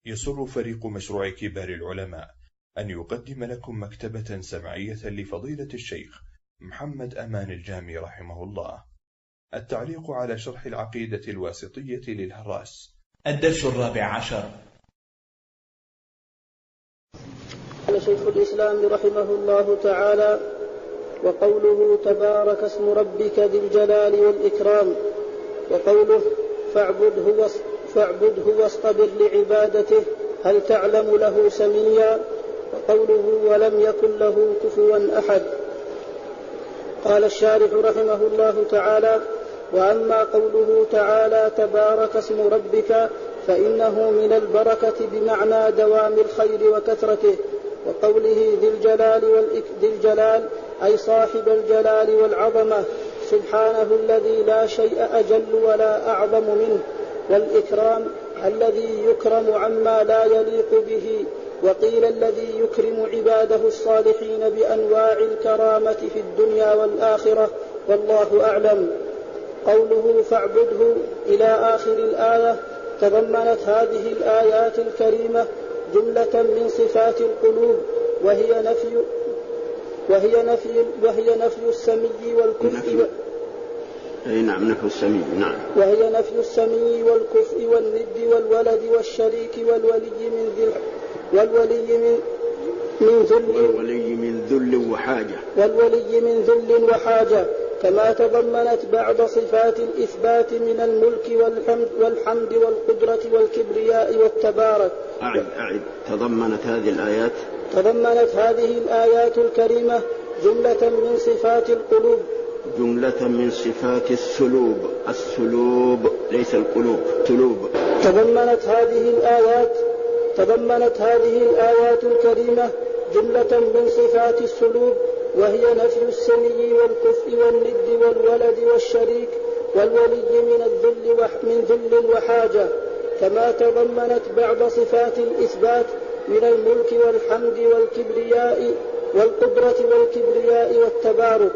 يسر فريق مشروع كبار العلماء أن يقدم لكم مكتبة سمعية لفضيلة الشيخ محمد أمان الجامي رحمه الله. التعليق على شرح العقيدة الواسطية للهراس. الدرس 14. قال شيخ الإسلام رحمه الله تعالى: وقوله تبارك اسم ربك ذي الجلال والإكرام، وقوله فاعبده واصطبر لعبادته، هل تعلم له سميا، وقوله ولم يكن له كفوا أحد. قال الشارح رحمه الله تعالى: وأما قوله تعالى تبارك اسم ربك فإنه من البركة بمعنى دوام الخير وكثرته، وقوله ذي الجلال أي صاحب الجلال والعظمة، سبحانه الذي لا شيء أجل ولا أعظم منه، والإكرام الذي يكرم عما لا يليق به، وقيل الذي يكرم عباده الصالحين بأنواع الكرامة في الدنيا والآخرة، والله أعلم. قوله فاعبده إلى آخر الآية تضمنت هذه الآيات الكريمة جملة من صفات القلوب، وهي نفي السمي والكفء. نعم، نفي السمي، نعم. وهي نفي السمي والكفء والند والولد والشريك والولي من ذل وحاجة، كما تضمنت بعض صفات الإثبات من الملك والحمد والقدرة والكبرياء والتبارك. أعد. تضمنت هذه الآيات الكريمة جملة من صفات القلوب، جملة من صفات السلوب ليس القلوب، سلوب. تضمنت هذه الآيات الكريمة جملة من صفات السلوب، وهي نفي السمي والكفء والند والولد والشريك والولي من ذل وحاجة، كما تضمنت بعض صفات الإثبات من الملك والحمد والكبرياء والقدرة والكبرياء والتبارك.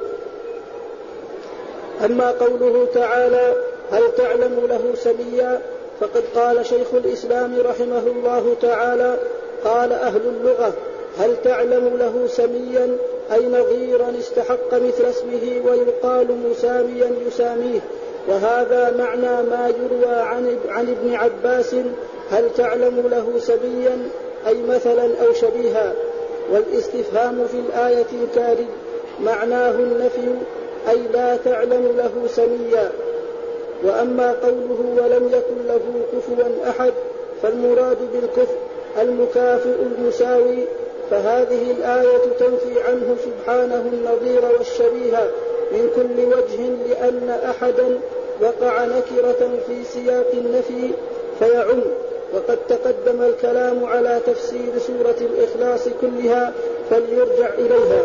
أما قوله تعالى هل تعلم له سميا، فقد قال شيخ الإسلام رحمه الله تعالى: قال أهل اللغة: هل تعلم له سميا أي نظيرا استحق مثل اسمه، ويقال مساميا يساميه، وهذا معنى ما يروى عن ابن عباس: هل تعلم له سميا أي مثلا أو شبيها. والاستفهام في الآية الكارثة معناه النفي أي لا تعلم له سميا. وأما قوله ولم يكن له كفوا أحد، فالمراد بالكفء المكافئ المساوي، فهذه الآية تنفي عنه سبحانه النظير والشبيه من كل وجه، لأن أحدا وقع نكرة في سياق النفي فيعم. وقد تقدم الكلام على تفسير سورة الإخلاص كلها، فليرجع إليها.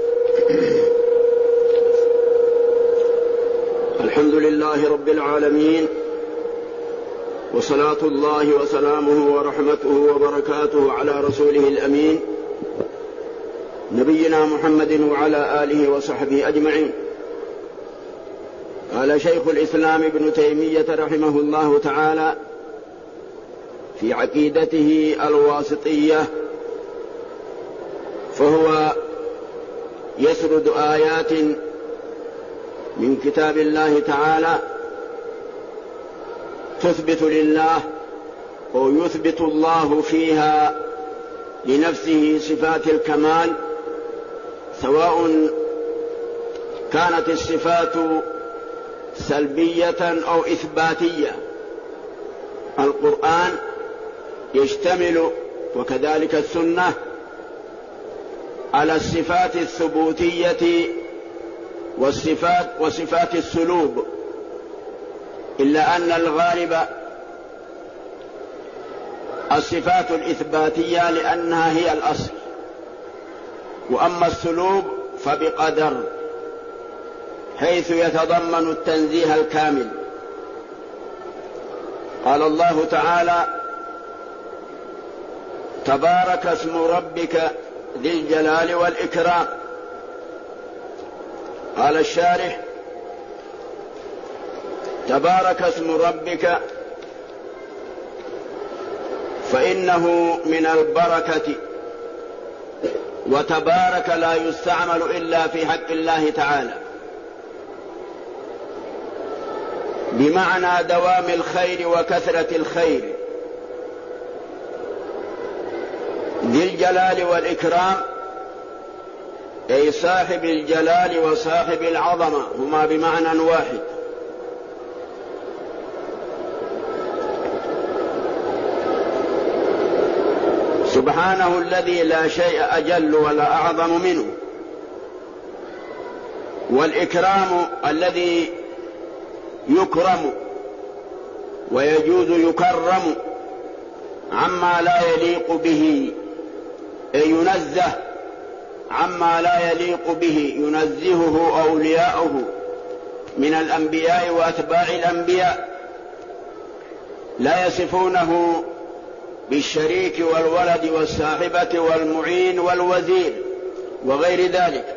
الحمد لله رب العالمين، وصلاة الله وسلامه ورحمته وبركاته على رسوله الأمين نبينا محمد وعلى آله وصحبه أجمعين. قال شيخ الإسلام ابن تيمية رحمه الله تعالى في عقيدته الواسطية، فهو يسرد آيات من كتاب الله تعالى تثبت لله ويثبت الله فيها لنفسه صفات الكمال، سواء كانت الصفات سلبية أو إثباتية. القرآن يشتمل وكذلك السنة على الصفات الثبوتية وصفات السلوب، إلا أن الغالب الصفات الإثباتية لأنها هي الأصل، وأما السلوب فبقدر، حيث يتضمن التنزيه الكامل. قال الله تعالى تبارك اسم ربك ذي الجلال والإكرام. قال الشارح تبارك اسم ربك فإنه من البركة، وتبارك لا يستعمل إلا في حق الله تعالى، بمعنى دوام الخير وكثرة الخير. ذي الجلال والإكرام أي صاحب الجلال وصاحب العظمة هما بمعنى واحد. سبحانه الذي لا شيء أجل ولا أعظم منه. والإكرام الذي يكرم ويجوز يكرم عما لا يليق به، أي ينزه عما لا يليق به، ينزهه أولياؤه من الأنبياء وأتباع الأنبياء، لا يصفونه بالشريك والولد والصاحبة والمعين والوزير وغير ذلك.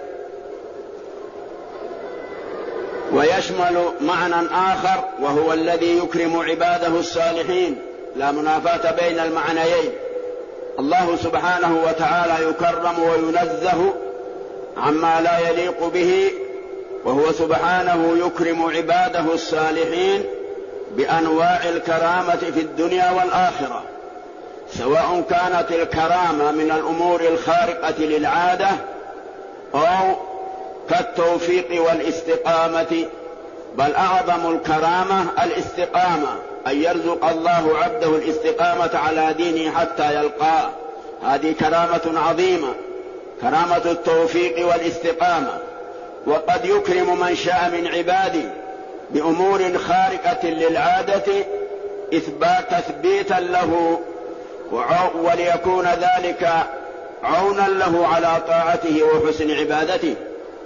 ويشمل معنى آخر وهو الذي يكرم عباده الصالحين، لا منافاة بين المعنيين. الله سبحانه وتعالى يكرم وينزه عما لا يليق به، وهو سبحانه يكرم عباده الصالحين بأنواع الكرامة في الدنيا والآخرة، سواء كانت الكرامة من الأمور الخارقة للعادة أو كالتوفيق والاستقامة، بل أعظم الكرامة الاستقامة، أن يرزق الله عبده الاستقامة على دينه حتى يلقاه. هذه كرامة عظيمة، كرامة التوفيق والاستقامة. وقد يكرم من شاء من عباده بأمور خارقة للعادة تثبيتا له، وليكون ذلك عونا له على طاعته وحسن عبادته.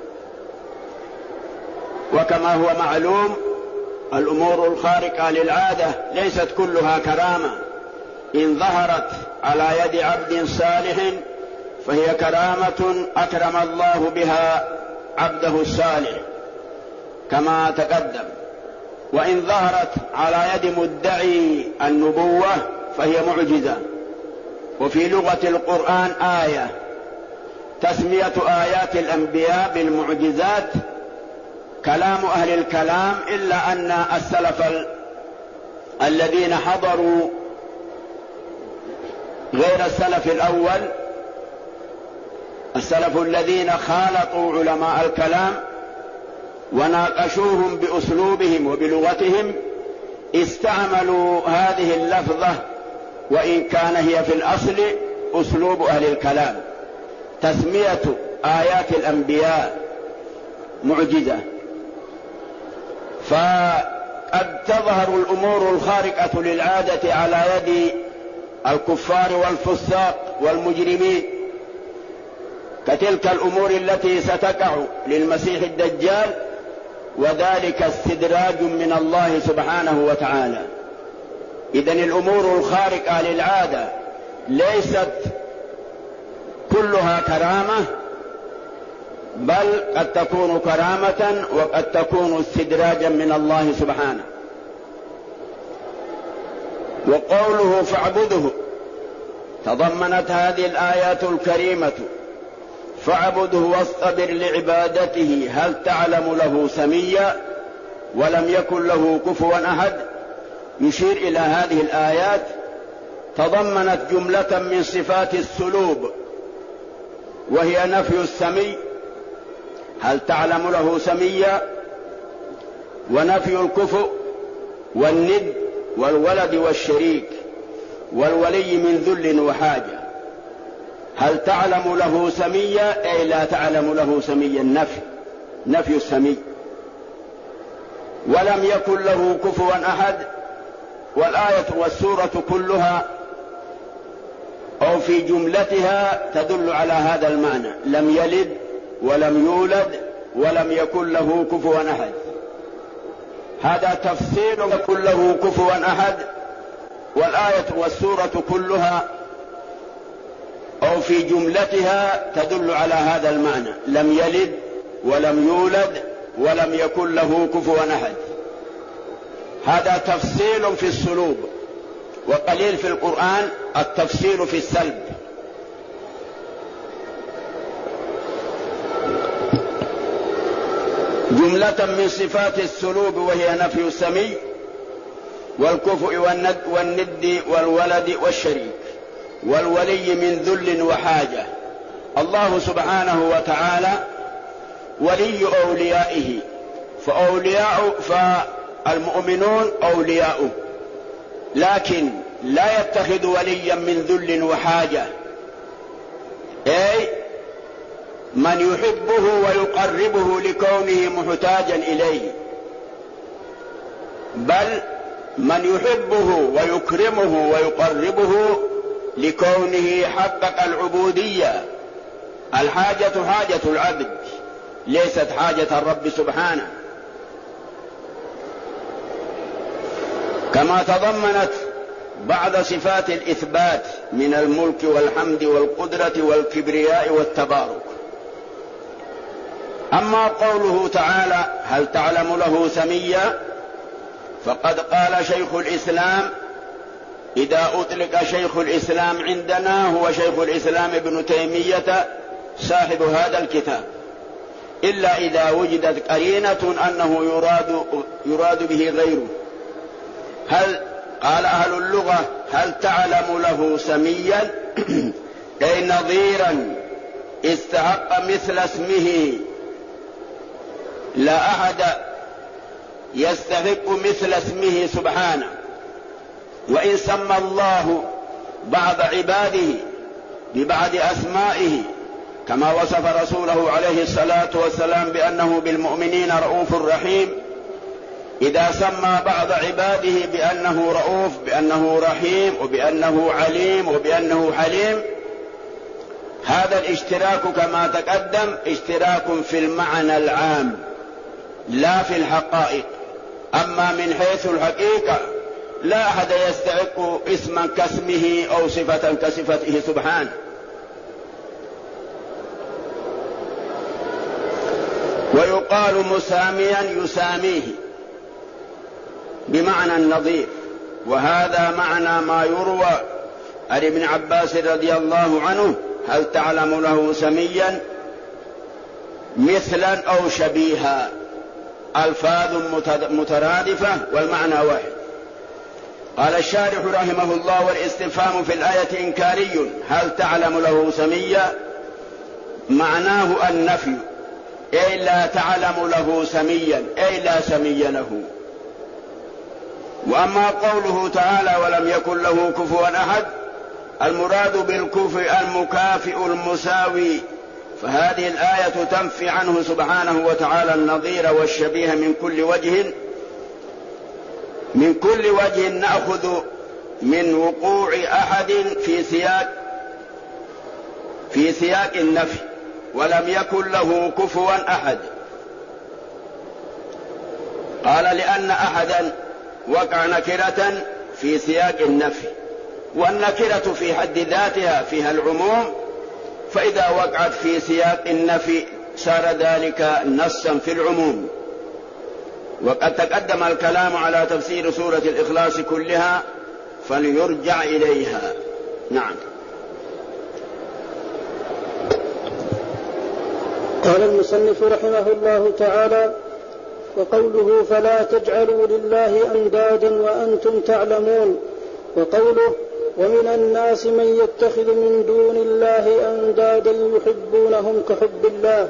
وكما هو معلوم الأمور الخارقة للعادة ليست كلها كرامة، إن ظهرت على يد عبد صالح فهي كرامة أكرم الله بها عبده الصالح كما تقدم، وإن ظهرت على يد مدعي النبوة فهي معجزة. وفي لغة القرآن آية، تسمية آيات الأنبياء بالمعجزات كلام أهل الكلام، إلا أن السلف الذين حضروا غير السلف الأول، السلف الذين خالطوا علماء الكلام وناقشوهم بأسلوبهم وبلغتهم، استعملوا هذه اللفظة وإن كان هي في الأصل أسلوب أهل الكلام، تسمية آيات الأنبياء معجزة. فقد تظهر الأمور الخارقة للعادة على يد الكفار والفساق والمجرمين، كتلك الأمور التي ستقع للمسيح الدجال، وذلك استدراج من الله سبحانه وتعالى. إذن الأمور الخارقة للعادة ليست كلها كرامة، بل قد تكون كرامة وقد تكون استدراجا من الله سبحانه. وقوله فاعبده تضمنت هذه الآيات الكريمة فاعبده واصطبر لعبادته هل تعلم له سميا ولم يكن له كفوا أحد، يشير إلى هذه الآيات تضمنت جملة من صفات السلوب، وهي نفي السمي هل تعلم له سميا، ونفي الكفء والند والولد والشريك والولي من ذل وحاجة. هل تعلم له سميا أي لا تعلم له سميا، نفي السمي. ولم يكن له كفوا أحد، والآية والسورة كلها أو في جملتها تدل على هذا المعنى، لم يلد ولم يولد ولم يكن له كفوا أحد. هذا تفسير يكن له كفوا أحد، والآية والسورة كلها أو في جملتها تدل على هذا المعنى، لم يلد ولم يولد ولم يكن له كفوا أحد. هذا تفصيل في السلوب، وقليل في القرآن التفسير في السلب. جملة من صفات السلوب وهي نفي السمي والكفء والند والولد والشريك والولي من ذل وحاجة. الله سبحانه وتعالى ولي أوليائه، فالمؤمنون أولياؤه، لكن لا يتخذ وليا من ذل وحاجة، أي من يحبه ويقربه لكونه محتاجا إليه، بل من يحبه ويكرمه ويقربه لكونه حقق العبودية. الحاجة حاجة العبد ليست حاجة الرب سبحانه، كما تضمنت بعض صفات الإثبات من الملك والحمد والقدرة والكبرياء والتبارك. أما قوله تعالى هل تعلم له سميا، فقد قال شيخ الإسلام، إذا أطلق شيخ الإسلام عندنا هو شيخ الإسلام ابن تيمية صاحب هذا الكتاب، إلا إذا وجدت قرينة أنه يراد به غيره. هل قال أهل اللغة هل تعلم له سميا أي نظيرا استحق مثل اسمه، لا أحد يستحق مثل اسمه سبحانه. وإن سمى الله بعض عباده ببعض أسمائه كما وصف رسوله عليه الصلاة والسلام بأنه بالمؤمنين رؤوف رحيم، إذا سمى بعض عباده بأنه رؤوف بأنه رحيم وبأنه عليم وبأنه حليم، هذا الاشتراك كما تقدم اشتراك في المعنى العام لا في الحقائق. أما من حيث الحقيقة لا أحد يستحق اسما كاسمه أو صفة كصفته سبحانه. ويقال مساميا يساميه بمعنى النظير، وهذا معنى ما يروى عن ابن عباس رضي الله عنه هل تعلم له سميا مثلا أو شبيها، ألفاظ مترادفة والمعنى واحد. قال الشارح رحمه الله والاستفهام في الآية إنكاري، هل تعلم له سميا معناه النفي، أي لا تعلم له سميا أي لا سمي له. وأما قوله تعالى ولم يكن له كفوا أحد، المراد بالكفء المكافئ المساوي، فهذه الآية تنفي عنه سبحانه وتعالى النظير والشبيه من كل وجه نأخذ من وقوع أحد في سياق النفي، ولم يكن له كفوا أحد. قال لأن أحدا وقع نكرة في سياق النفي، والنكرة في حد ذاتها فيها العموم، فإذا وقعت في سياق النفي صار ذلك نصا في العموم. وقد تقدم الكلام على تفسير سورة الإخلاص كلها فليرجع إليها. نعم. قال المصنف رحمه الله تعالى: وقوله فلا تجعلوا لله أندادا وأنتم تعلمون، وقوله ومن الناس من يتخذ من دون الله أندادا يحبونهم كحب الله.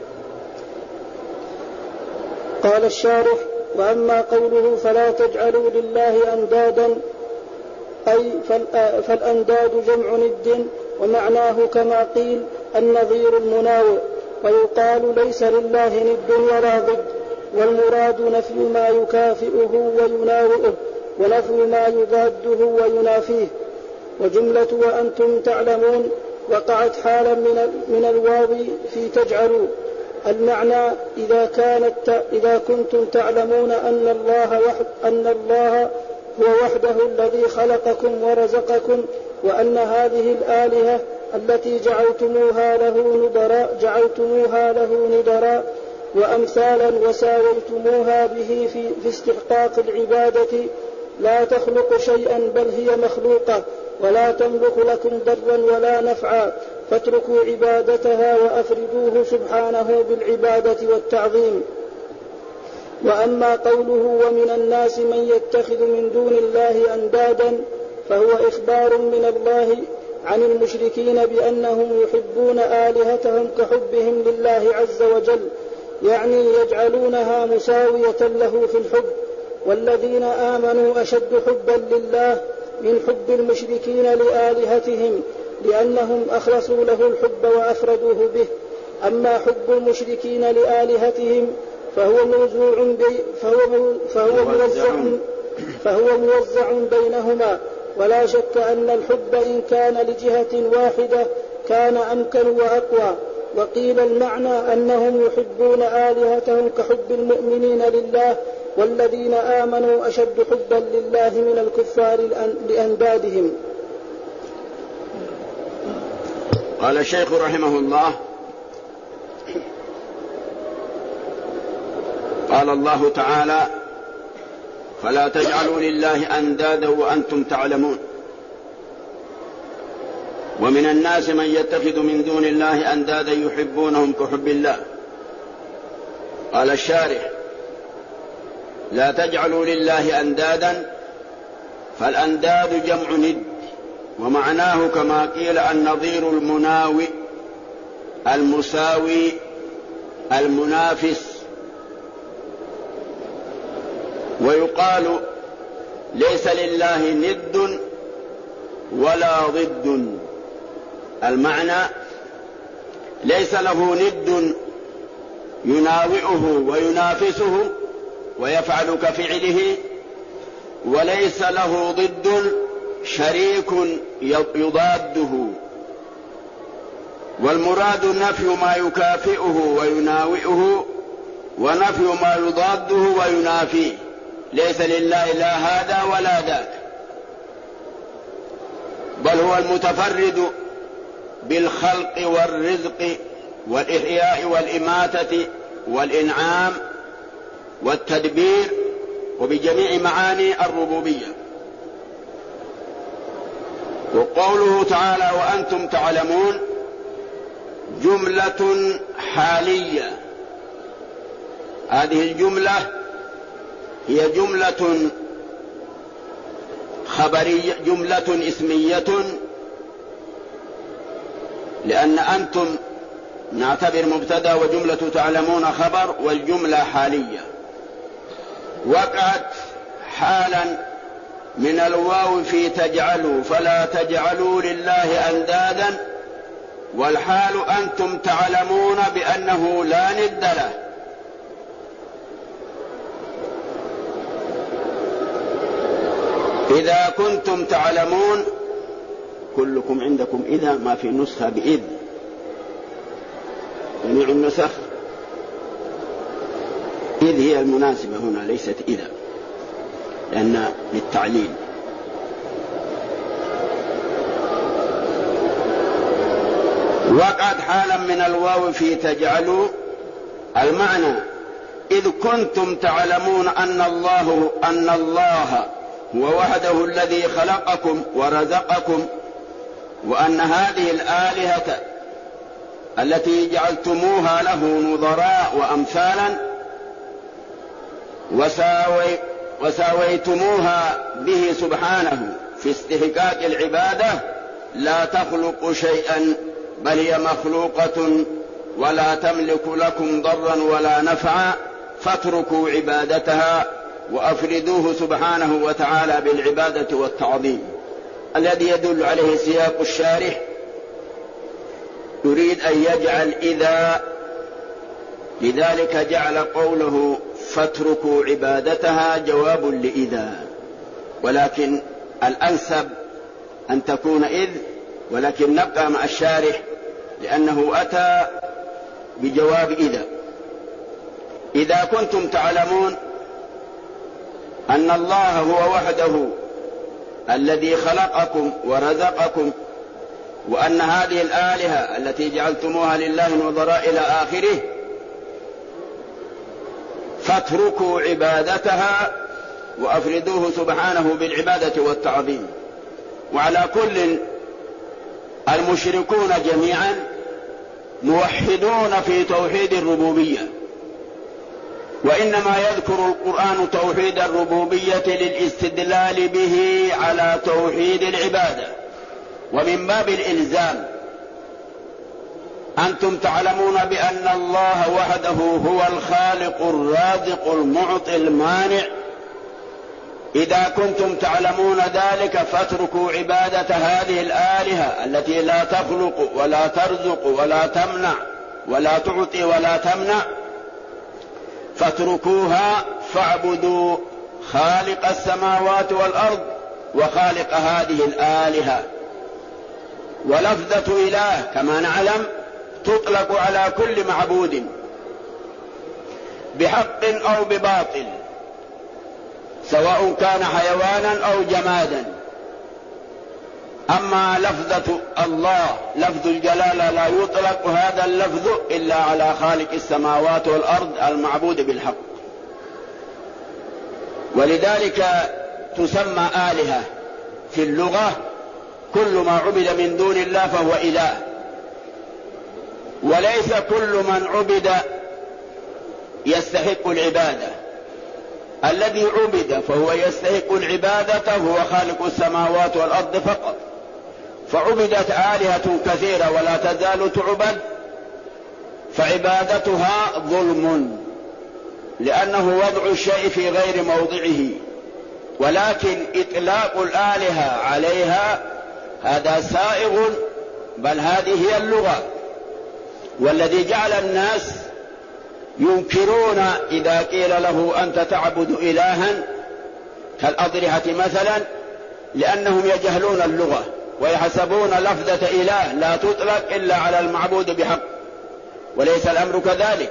قال الشارح: وأما قوله فلا تجعلوا لله أندادا أي فالأنداد جمع ند، ومعناه كما قيل النظير المناوئ، ويقال ليس لله ند ولا ضد، والمراد نفي ما يكافئه ويناوئه ونفي ما يضاده وينافيه. وجملة وأنتم تعلمون وقعت حالا من الواو في تجعلوا، المعنى إذا كنتم تعلمون أن الله هو وحده الذي خلقكم ورزقكم، وأن هذه الآلهة التي جعلتموها له ندراء وأمثالا وساويتموها به في استحقاق العبادة لا تخلق شيئا بل هي مخلوقة ولا تملك لكم ضرا ولا نفعا فاتركوا عبادتها وأفردوه سبحانه بالعبادة والتعظيم. وأما قوله ومن الناس من يتخذ من دون الله أندادا فهو إخبار من الله عن المشركين بأنهم يحبون آلهتهم كحبهم لله عز وجل، يعني يجعلونها مساوية له في الحب، والذين آمنوا أشد حبا لله من حب المشركين لآلهتهم لأنهم أخلصوا له الحب وأفردوه به. أما حب المشركين لآلهتهم فهو موزع بينهما، ولا شك أن الحب إن كان لجهة واحدة كان أمكن وأقوى. وقيل المعنى أنهم يحبون آلهتهم كحب المؤمنين لله، والذين آمنوا أشد حبا لله من الكفار لأندادهم. قال الشيخ رحمه الله: قال الله تعالى: فلا تجعلوا لله أندادا وأنتم تعلمون. ومن الناس من يتخذ من دون الله أندادا يحبونهم كحب الله. قال الشارح: لا تجعلوا لله أندادا، فالأنداد جمع ند، ومعناه كما قيل النظير المناوئ المساوي المنافس. ويقال ليس لله ند ولا ضد، المعنى ليس له ند يناوئه وينافسه ويفعل كفعله، وليس له ضد شريك يضاده. والمراد نفي ما يكافئه ويناوئه، ونفي ما يضاده وينافيه. ليس لله لا هذا ولا ذاك، بل هو المتفرد بالخلق والرزق والإحياء والإماتة والإنعام والتدبير وبجميع معاني الربوبية. وقوله تعالى وأنتم تعلمون جملة حالية. هذه الجملة هي جملة خبرية، جملة اسمية، لأن أنتم نعتبر مبتدأ وجملة تعلمون خبر، والجملة حالية. وقعت حالا من الواو في تجعلوا، فلا تجعلوا لله أندادا، والحال أنتم تعلمون بأنه لا ند له. إذا كنتم تعلمون، كلكم عندكم إذا، ما في نسخة بإذ، جميع النسخ إذ هي المناسبة هنا، ليست إذا، لأن للتعليل. وقعت حالا من الواو في تجعلوا، المعنى إذ كنتم تعلمون أن الله هو وحده الذي خلقكم ورزقكم، وأن هذه الآلهة التي جعلتموها له نظراء وأمثالا وساويتموها به سبحانه في استحقاق العبادة لا تخلق شيئا بل هي مخلوقة ولا تملك لكم ضرا ولا نفعا فاتركوا عبادتها وأفردوه سبحانه وتعالى بالعبادة والتعظيم، الذي يدل عليه سياق الشارح. يريد أن يجعل إذا، لذلك جعل قوله فاتركوا عبادتها جواب لإذا، ولكن الأنسب أن تكون إذ، ولكن نبقى مع الشارح لأنه أتى بجواب إذا. إذا كنتم تعلمون أن الله هو وحده الذي خلقكم ورزقكم، وأن هذه الآلهة التي جعلتموها لله نظراء إلى آخره، فاتركوا عبادتها وأفردوه سبحانه بالعبادة والتعظيم. وعلى كل المشركون جميعا موحدون في توحيد الربوبية، وإنما يذكر القرآن توحيد الربوبية للاستدلال به على توحيد العبادة. ومن باب الإلزام أنتم تعلمون بأن الله وحده هو الخالق الرازق المعطي المانع. إذا كنتم تعلمون ذلك فاتركوا عبادة هذه الآلهة التي لا تخلق ولا ترزق ولا تمنع ولا تعطي ولا تمنع، فاتركوها فاعبدوا خالق السماوات والأرض وخالق هذه الآلهة. ولفظة إله كما نعلم تطلق على كل معبود بحق أو بباطل، سواء كان حيوانا أو جمادا. أما لفظة الله لفظ الجلالة لا يطلق هذا اللفظ إلا على خالق السماوات والأرض المعبود بالحق، ولذلك تسمى آلهة في اللغة كل ما عبد من دون الله فهو إله، وليس كل من عبد يستحق العبادة. الذي عبد فهو يستحق العبادة هو خالق السماوات والأرض فقط. فعبدت آلهة كثيرة ولا تزال تعبد، فعبادتها ظلم، لأنه وضع الشيء في غير موضعه. ولكن إطلاق الآلهة عليها هذا سائغ، بل هذه هي اللغة. والذي جعل الناس ينكرون إذا قيل له أنت تعبد إلها كالأضرحة مثلا، لأنهم يجهلون اللغة ويحسبون لفظة إله لا تطلق إلا على المعبود بحق، وليس الأمر كذلك.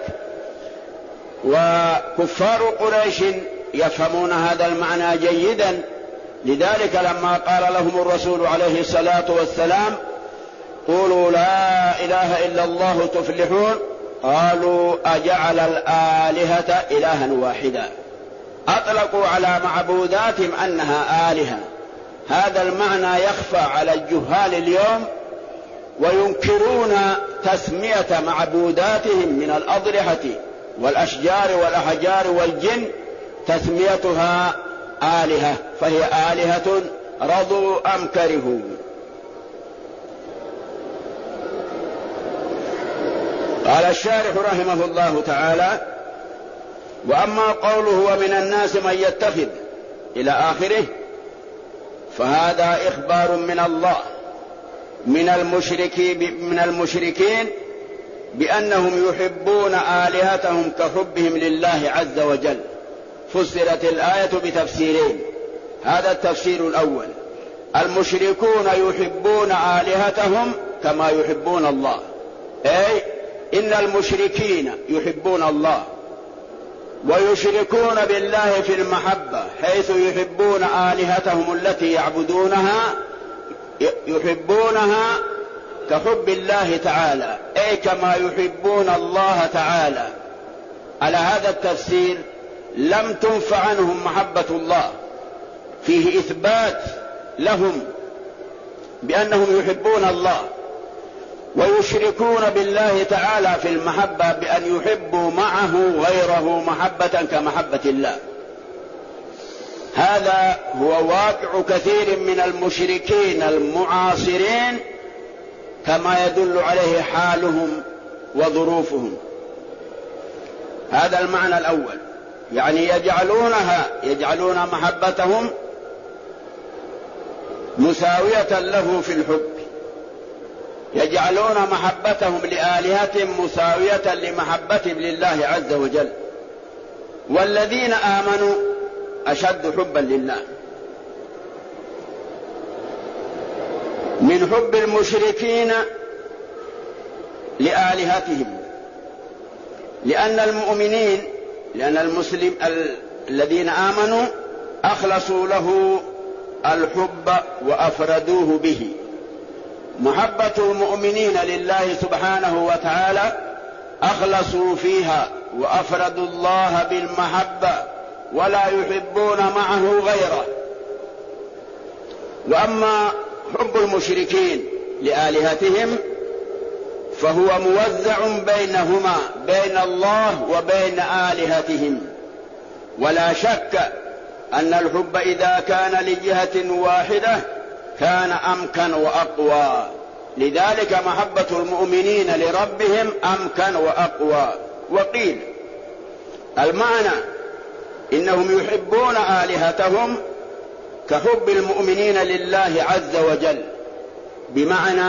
وكفار قريش يفهمون هذا المعنى جيدا، لذلك لما قال لهم الرسول عليه الصلاة والسلام قولوا لا إله إلا الله تفلحون، قالوا أجعل الآلهة إلها واحدا. أطلقوا على معبوداتهم أنها آلهة. هذا المعنى يخفى على الجهال اليوم، وينكرون تسمية معبوداتهم من الأضرحة والأشجار والأحجار والجن تسميتها آلهة، فهي آلهة رضوا أم كرهوا. قال الشارح رحمه الله تعالى: وأما قوله ومن الناس من يتخذ إلى آخره، فهذا إخبار من الله من المشركين بأنهم يحبون آلهتهم كحبهم لله عز وجل. فسرت الآية بتفسيرين، هذا التفسير الأول: المشركون يحبون آلهتهم كما يحبون الله، أي إن المشركين يحبون الله ويشركون بالله في المحبة، حيث يحبون آلهتهم التي يعبدونها يحبونها كحب الله تعالى، أي كما يحبون الله تعالى. على هذا التفسير لم تنفع عنهم محبة الله، فيه إثبات لهم بأنهم يحبون الله، ويشركون بالله تعالى في المحبة بأن يحبوا معه غيره محبة كمحبة الله. هذا هو واقع كثير من المشركين المعاصرين، كما يدل عليه حالهم وظروفهم. هذا المعنى الأول، يعني يجعلون محبتهم مساوية له في الحب، يجعلون محبتهم لآلهتهم مساوية لمحبتهم لله عز وجل. والذين آمنوا أشد حبا لله من حب المشركين لآلهتهم، لأن المسلم الذين آمنوا أخلصوا له الحب وأفردوه به. محبة المؤمنين لله سبحانه وتعالى أخلصوا فيها وأفردوا الله بالمحبة ولا يحبون معه غيره. وأما حب المشركين لآلهتهم فهو موزع بينهما، بين الله وبين آلهتهم. ولا شك أن الحب إذا كان لجهة واحدة كان أمكن وأقوى، لذلك محبة المؤمنين لربهم أمكن وأقوى. وقيل المعنى إنهم يحبون آلهتهم كحب المؤمنين لله عز وجل، بمعنى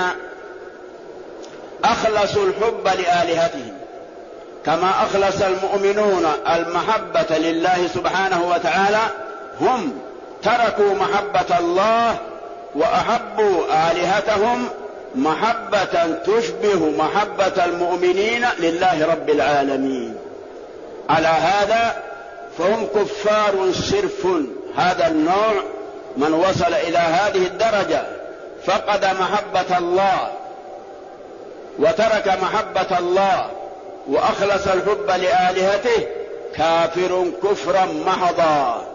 أخلصوا الحب لآلهتهم كما أخلص المؤمنون المحبة لله سبحانه وتعالى. هم تركوا محبة الله وأحبوا آلهتهم محبة تشبه محبة المؤمنين لله رب العالمين. على هذا فهم كفار صرف. هذا النوع من وصل إلى هذه الدرجة فقد محبة الله وترك محبة الله وأخلص الحب لآلهته كافر كفرا محضا،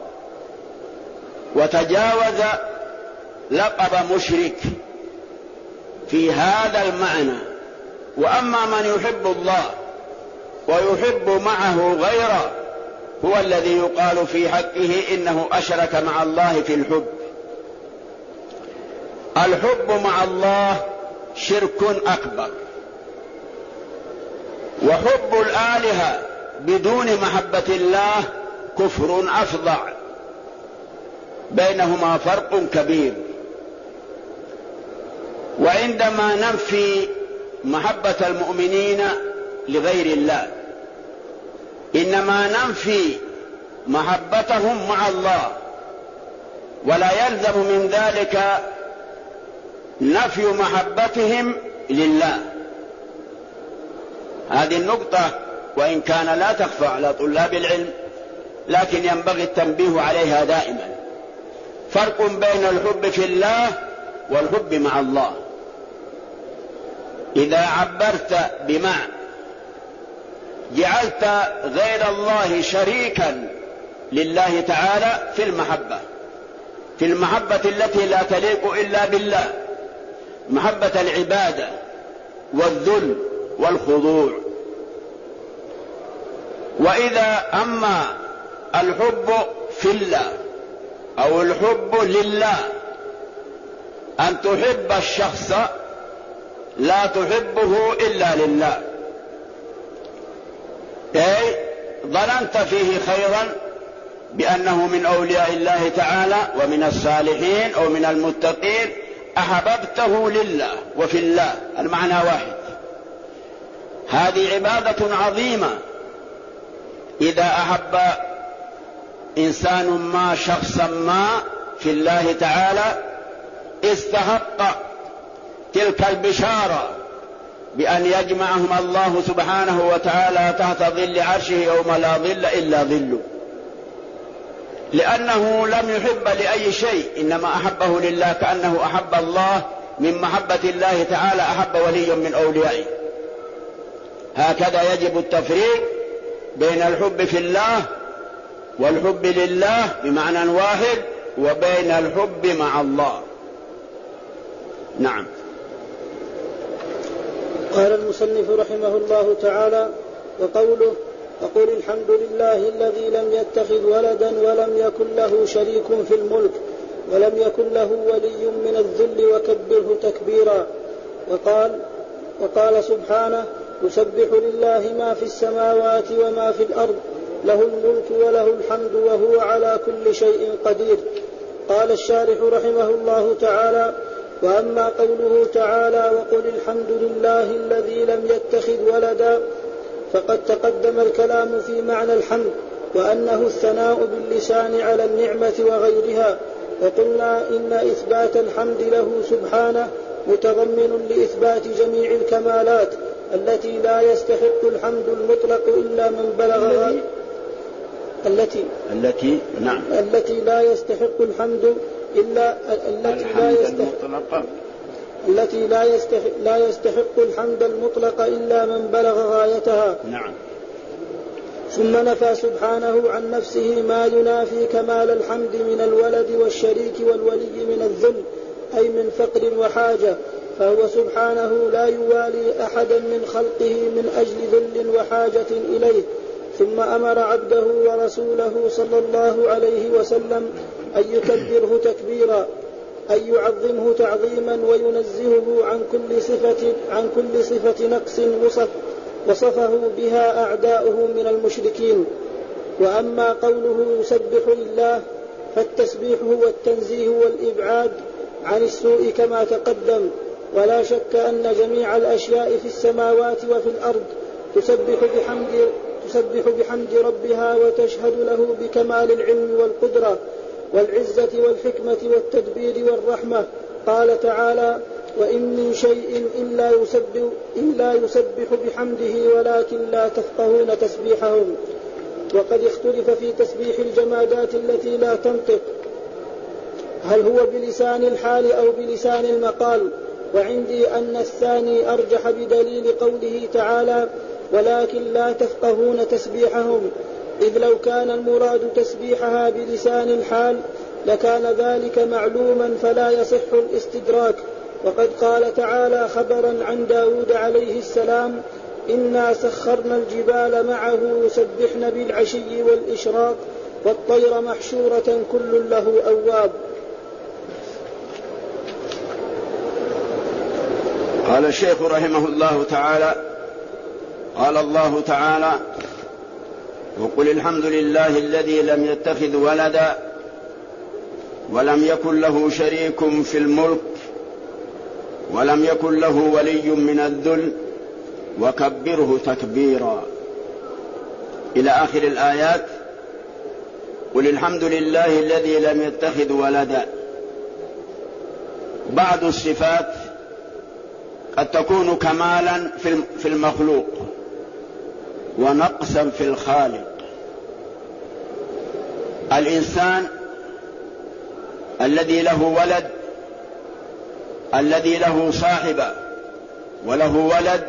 وتجاوز لقب مشرك في هذا المعنى. وأما من يحب الله ويحب معه غيره هو الذي يقال في حقه إنه أشرك مع الله في الحب. الحب مع الله شرك أكبر، وحب الآلهة بدون محبة الله كفر أفظع، بينهما فرق كبير. وعندما ننفي محبة المؤمنين لغير الله إنما ننفي محبتهم مع الله، ولا يلزم من ذلك نفي محبتهم لله. هذه النقطة وإن كان لا تخفى على طلاب العلم لكن ينبغي التنبيه عليها دائما. فرق بين الحب في الله والحب مع الله. إذا عبرت بمع جعلت غير الله شريكا لله تعالى في المحبة التي لا تليق إلا بالله، محبة العبادة والذل والخضوع. وإذا أما الحب في الله أو الحب لله أن تحب الشخص لا تحبه إلا لله، أي ظننت فيه خيرا بأنه من أولياء الله تعالى ومن الصالحين أو من المتقين، أحببته لله وفي الله، المعنى واحد. هذه عبادة عظيمة. إذا أحب إنسان ما شخصا ما في الله تعالى استحق تلك البشارة بأن يجمعهم الله سبحانه وتعالى تحت ظل عرشه يوم لا ظل إلا ظله، لأنه لم يحب لأي شيء إنما أحبه لله، كأنه أحب الله من محبة الله تعالى أحب ولي من أوليائه. هكذا يجب التفريق بين الحب في الله والحب لله بمعنى واحد وبين الحب مع الله. نعم. قال المصنف رحمه الله تعالى: وقوله: وقل الحمد لله الذي لم يتخذ ولدا ولم يكن له شريك في الملك ولم يكن له ولي من الذل وكبره تكبيرا. وقال سبحانه: يسبح لله ما في السماوات وما في الأرض له الملك وله الحمد وهو على كل شيء قدير. قال الشارح رحمه الله تعالى: وأما قوله تعالى: وقل الحمد لله الذي لم يتخذ ولدا، فقد تقدم الكلام في معنى الحمد وأنه الثناء باللسان على النعمة وغيرها، وقلنا إن إثبات الحمد له سبحانه متضمن لإثبات جميع الكمالات التي لا يستحق الحمد المطلق إلا من بلغ التي لا يستحق الحمد إلا التي لا يستحق الحمد المطلق إلا من بلغ غايتها. نعم. ثم نفى سبحانه عن نفسه ما ينافي كمال الحمد من الولد والشريك والولي من الذل، أي من فقر وحاجة، فهو سبحانه لا يوالي أحدا من خلقه من أجل ذل وحاجة إليه. ثم أمر عبده ورسوله صلى الله عليه وسلم أن يكبره تكبيرا، أن يعظمه تعظيما وينزهه عن كل صفة نقص وصفه بها أعداؤه من المشركين. وأما قوله يسبح لله فالتسبيح هو التنزيه والإبعاد عن السوء كما تقدم، ولا شك أن جميع الأشياء في السماوات وفي الأرض تسبح بحمد ربها وتشهد له بكمال العلم والقدرة والعزة والحكمة والتدبير والرحمة. قال تعالى: وإن من شيء إلا يسبح بحمده ولكن لا تفقهون تسبيحهم. وقد اختلف في تسبيح الجمادات التي لا تنطق، هل هو بلسان الحال أو بلسان المقال، وعندي أن الثاني أرجح بدليل قوله تعالى: ولكن لا تفقهون تسبيحهم، إذ لو كان المراد تسبيحها بلسان الحال لكان ذلك معلوما فلا يصح الاستدراك. وقد قال تعالى خبرا عن داود عليه السلام: إنا سخرنا الجبال معه يسبحن بالعشي والإشراق والطير محشورة كل له أواب. قال الشيخ رحمه الله تعالى: قال الله تعالى: وقل الحمد لله الذي لم يتخذ ولدا ولم يكن له شريك في الملك ولم يكن له ولي من الذل وكبره تكبيرا، إلى آخر الآيات. قل الحمد لله الذي لم يتخذ ولدا. بعض الصفات قد تكون كمالا في المخلوق ونقصا في الخالق. الإنسان الذي له ولد، الذي له صاحبة وله ولد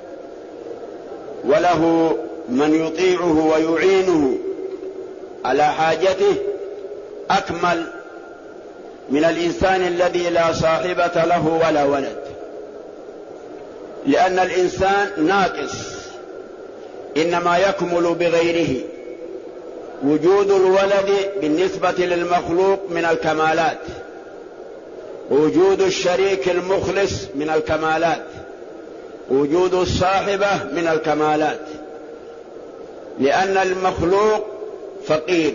وله من يطيعه ويعينه على حاجته، أكمل من الإنسان الذي لا صاحبة له ولا ولد، لأن الإنسان ناقص، إنما يكمل بغيره. وجود الولد بالنسبة للمخلوق من الكمالات، وجود الشريك المخلص من الكمالات، وجود الصاحبة من الكمالات، لأن المخلوق فقير.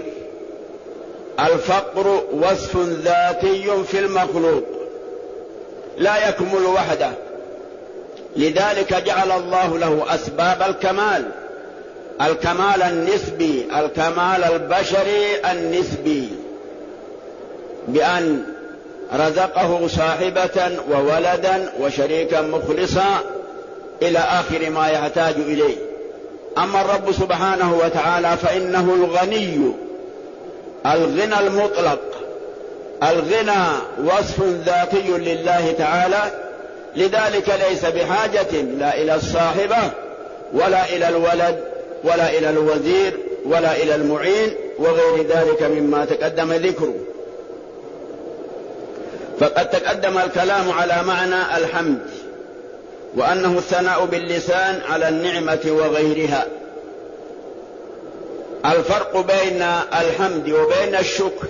الفقر وصف ذاتي في المخلوق لا يكمل وحده، لذلك جعل الله له أسباب الكمال، الكمال النسبي، الكمال البشري النسبي، بأن رزقه صاحبة وولدا وشريكا مخلصا إلى آخر ما يحتاج إليه. أما الرب سبحانه وتعالى فإنه الغني، الغنى المطلق. الغنى وصف ذاتي لله تعالى، لذلك ليس بحاجة لا إلى الصاحبة ولا إلى الولد ولا إلى الوزير ولا إلى المعين وغير ذلك مما تقدم ذكره. فقد تقدم الكلام على معنى الحمد، وأنه الثناء باللسان على النعمة وغيرها. الفرق بين الحمد وبين الشكر: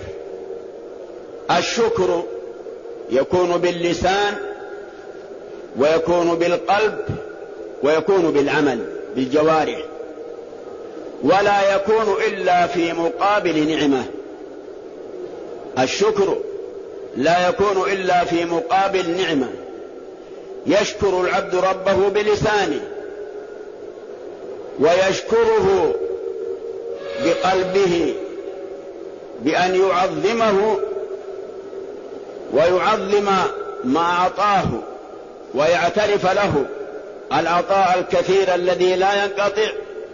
الشكر يكون باللسان ويكون بالقلب ويكون بالعمل بالجوارح، ولا يكون إلا في مقابل نعمة. الشكر لا يكون إلا في مقابل نعمة. يشكر العبد ربه بلسانه، ويشكره بقلبه بأن يعظمه ويعظم ما أعطاه ويعترف له العطاء الكثير الذي لا ينقطع،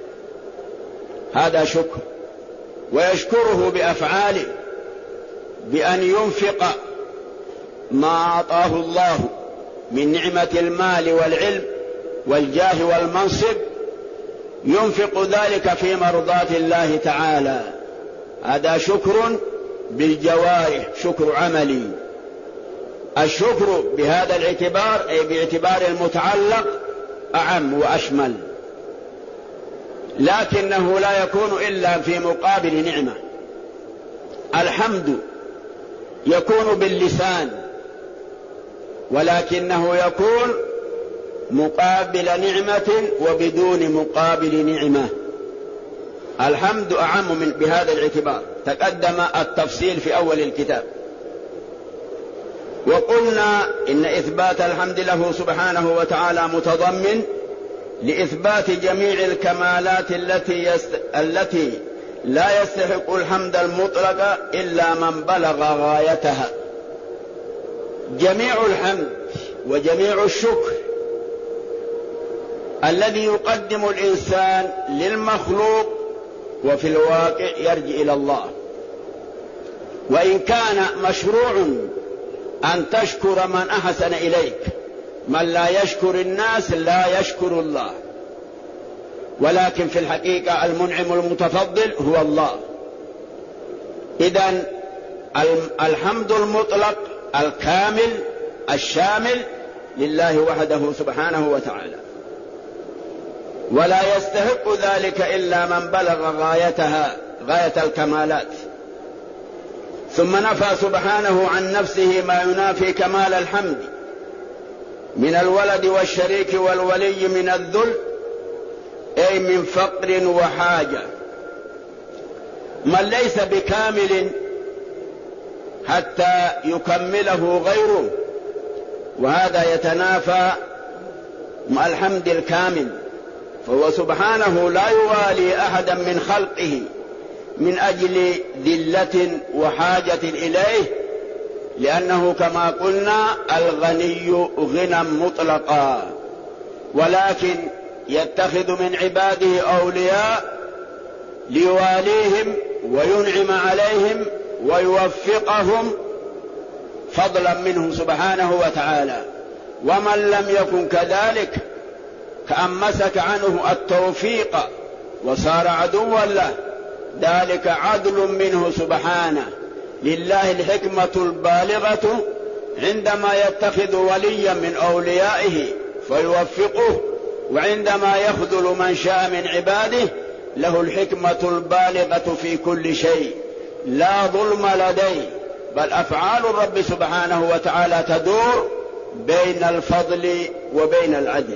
هذا شكر. ويشكره بأفعاله، بأن ينفق ما أعطاه الله من نعمة المال والعلم والجاه والمنصب ينفق ذلك في مرضاة الله تعالى. هذا شكر بالجوارح، شكر عملي. الشكر بهذا الاعتبار أي باعتبار المتعلق أعم وأشمل، لكنه لا يكون إلا في مقابل نعمة. الحمد يكون باللسان، ولكنه يكون مقابل نعمة وبدون مقابل نعمة. الحمد أعم بهذا الاعتبار، تقدم التفصيل في أول الكتاب. وقلنا إن إثبات الحمد له سبحانه وتعالى متضمن لإثبات جميع الكمالات التي لا يستحق الحمد المطلق إلا من بلغ غايتها. جميع الحمد وجميع الشكر الذي يقدم الإنسان للمخلوق وفي الواقع يرجع إلى الله. وإن كان مشروع أن تشكر من أحسن إليك، من لا يشكر الناس لا يشكر الله، ولكن في الحقيقة المنعم المتفضل هو الله. إذن الحمد المطلق الكامل الشامل لله وحده سبحانه وتعالى، ولا يستحق ذلك إلا من بلغ غايتها، غاية الكمالات. ثم نفى سبحانه عن نفسه ما ينافي كمال الحمد من الولد والشريك والولي، من الذل أي من فقر وحاجة. من ليس بكامل حتى يكمله غيره، وهذا يتنافى مع الحمد الكامل. فهو سبحانه لا يوالي أحدا من خلقه من أجل ذلة وحاجة إليه، لأنه كما قلنا الغني غنى مطلقا، ولكن يتخذ من عباده أولياء ليواليهم وينعم عليهم ويوفقهم فضلا منه سبحانه وتعالى. ومن لم يكن كذلك كأن مسك عنه التوفيق وصار عدوا له، ذلك عدل منه سبحانه. لله الحكمة البالغة عندما يتخذ وليا من أوليائه فيوفقه، وعندما يخذل من شاء من عباده له الحكمة البالغة في كل شيء، لا ظلم لديه، بل أفعال الرب سبحانه وتعالى تدور بين الفضل وبين العدل.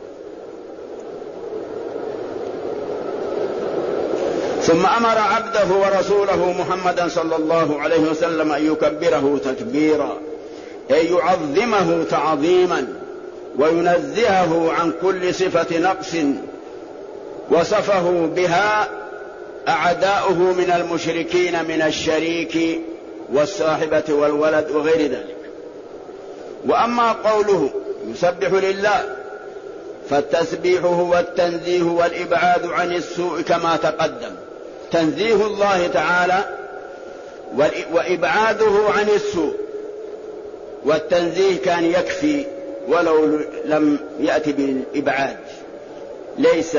ثم أمر عبده ورسوله محمدا صلى الله عليه وسلم أن يكبره تكبيرا، أي يعظمه تعظيما وينزهه عن كل صفة نقص وصفه بها أعداؤه من المشركين من الشريك والصاحبة والولد وغير ذلك. وأما قوله يسبح لله فالتسبيح هو التنزيه والإبعاد عن السوء كما تقدم. تنزيه الله تعالى وإبعاده عن السوء، والتنزيه كان يكفي ولو لم يأتي بالإبعاد، ليس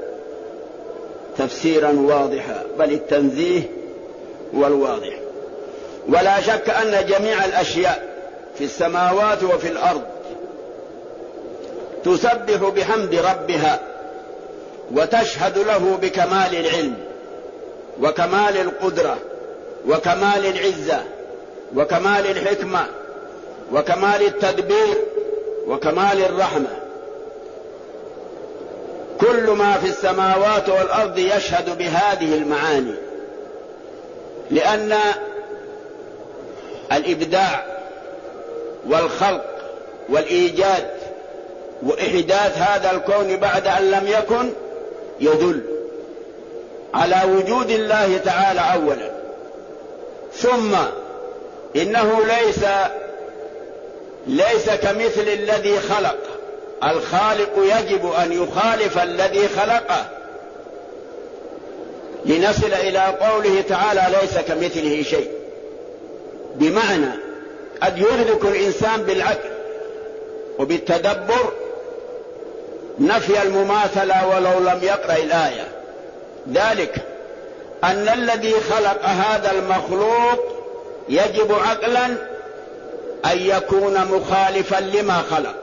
تفسيرا واضحا، بل التنزيه هو الواضح. ولا شك أن جميع الأشياء في السماوات وفي الأرض تسبح بحمد ربها وتشهد له بكمال العلم وكمال القدرة وكمال العزة وكمال الحكمة وكمال التدبير وكمال الرحمة. كل ما في السماوات والأرض يشهد بهذه المعاني، لأن الإبداع والخلق والإيجاد وإحداث هذا الكون بعد أن لم يكن يدل على وجود الله تعالى أولا، ثم إنه ليس كمثل الذي خلق. الخالق يجب أن يخالف الذي خلقه لنصل إلى قوله تعالى ليس كمثله شيء، بمعنى قد يدرك الإنسان بالعقل وبالتدبر نفي المماثلة ولو لم يقرأ الآية، ذلك أن الذي خلق هذا المخلوق يجب عقلا أن يكون مخالفا لما خلق،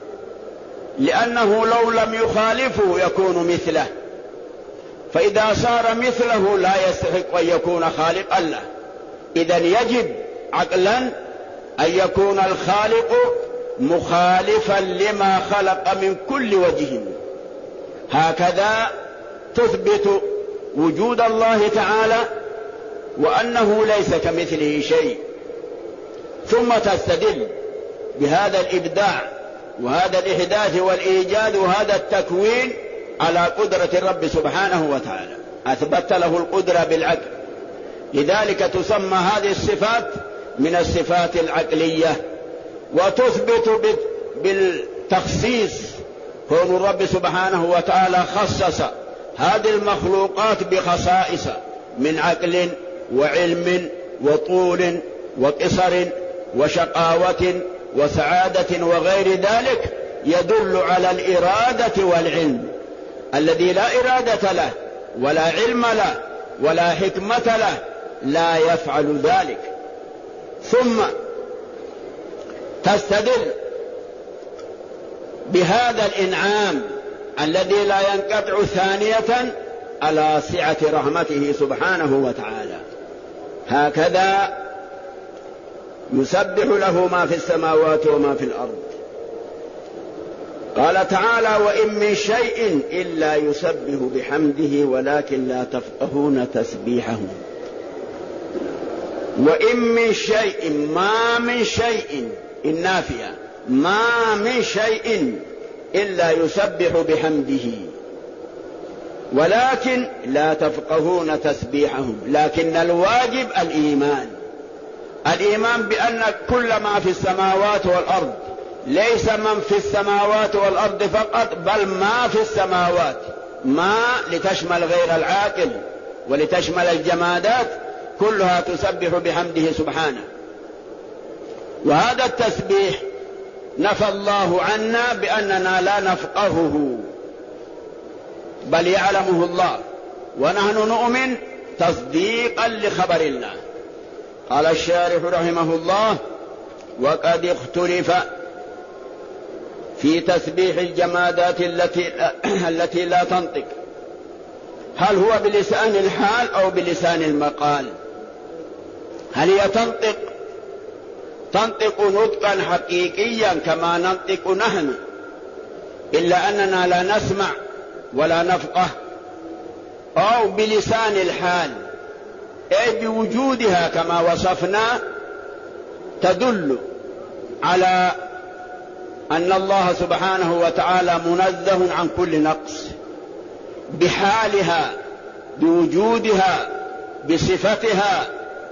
لأنه لو لم يخالفه يكون مثله، فإذا صار مثله لا يستحق أن يكون خالقا له. إذن يجب عقلا أن يكون الخالق مخالفا لما خلق من كل وجه. هكذا تثبت وجود الله تعالى وأنه ليس كمثله شيء، ثم تستدل بهذا الإبداع وهذا الإحداث والإيجاد وهذا التكوين على قدرة الرب سبحانه وتعالى، أثبت له القدرة بالعقل، لذلك تسمى هذه الصفات من الصفات العقلية. وتثبت بالتخصيص، كون الرب سبحانه وتعالى خصص هذه المخلوقات بخصائص من عقل وعلم وطول وقصر وشقاوة وسعادة وغير ذلك، يدل على الإرادة والعلم. الذي لا إرادة له ولا علم له ولا حكمة له لا يفعل ذلك. ثم تستدل بهذا الإنعام الذي لا ينقطع ثانية على سعة رحمته سبحانه وتعالى. هكذا يسبح له ما في السماوات وما في الأرض. قال تعالى: وإن من شيء إلا يسبح بحمده ولكن لا تفقهون تسبيحهم. وإن من شيء، ما من شيء النافية، ما من شيء إلا يسبح بحمده ولكن لا تفقهون تسبيحهم. لكن الواجب الإيمان بأن كل ما في السماوات والأرض، ليس من في السماوات والأرض فقط، بل ما في السماوات، ما لتشمل غير العاقل ولتشمل الجمادات، كلها تسبح بحمده سبحانه. وهذا التسبيح نفى الله عنا بأننا لا نفقهه، بل يعلمه الله، ونحن نؤمن تصديقا لخبر الله. قال الشارح رحمه الله: وقد اختلف في تسبيح الجمادات التي لا تنطق، هل هو بلسان الحال أو بلسان المقال؟ هل هي تنطق نطقا حقيقيا كما ننطق نحن، إلا أننا لا نسمع ولا نفقه، أو بلسان الحال أي بوجودها كما وصفنا، تدل على أن الله سبحانه وتعالى منزه عن كل نقص، بحالها، بوجودها، بصفتها،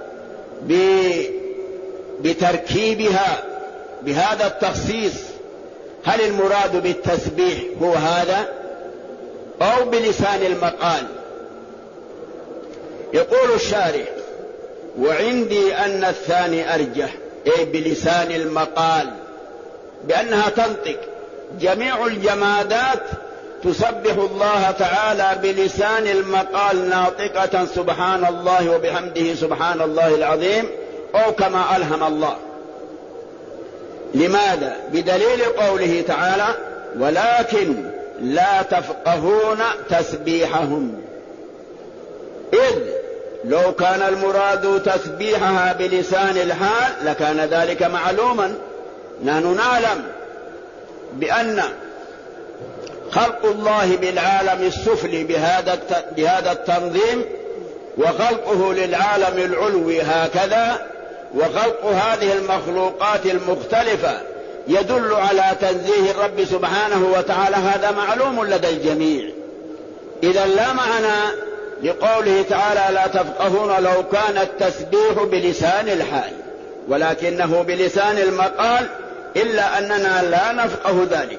بتركيبها، بهذا التخصيص. هل المراد بالتسبيح هو هذا أو بلسان المقال؟ يقول الشارح: وعندي أن الثاني أرجح، أي بلسان المقال، بأنها تنطق. جميع الجمادات تسبح الله تعالى بلسان المقال ناطقة سبحان الله وبحمده سبحان الله العظيم، أو كما ألهم الله. لماذا؟ بدليل قوله تعالى: ولكن لا تفقهون تسبيحهم. إذ لو كان المراد تسبيحها بلسان الحال لكان ذلك معلوما. نحن نعلم بأن خلق الله بالعالم السفلي بهذا التنظيم، وخلقه للعالم العلوي هكذا، وخلق هذه المخلوقات المختلفة يدل على تنزيه الرب سبحانه وتعالى، هذا معلوم لدى الجميع. إذا لا معنى لقوله تعالى: لا تفقهون، لو كان التسبيح بلسان الحال ولكنه بلسان المقال، إلا أننا لا نفقه ذلك.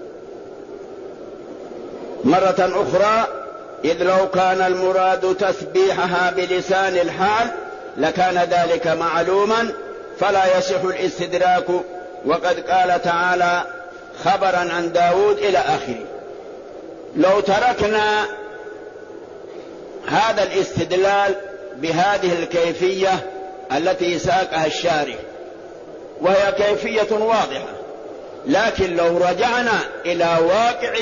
مرة أخرى: إذ لو كان المراد تسبيحها بلسان الحال لكان ذلك معلوما، فلا يصح الاستدراك. وقد قال تعالى خبرا عن داود إلى آخره. لو تركنا هذا الاستدلال بهذه الكيفية التي ساقها الشارح، وهي كيفية واضحة، لكن لو رجعنا إلى واقع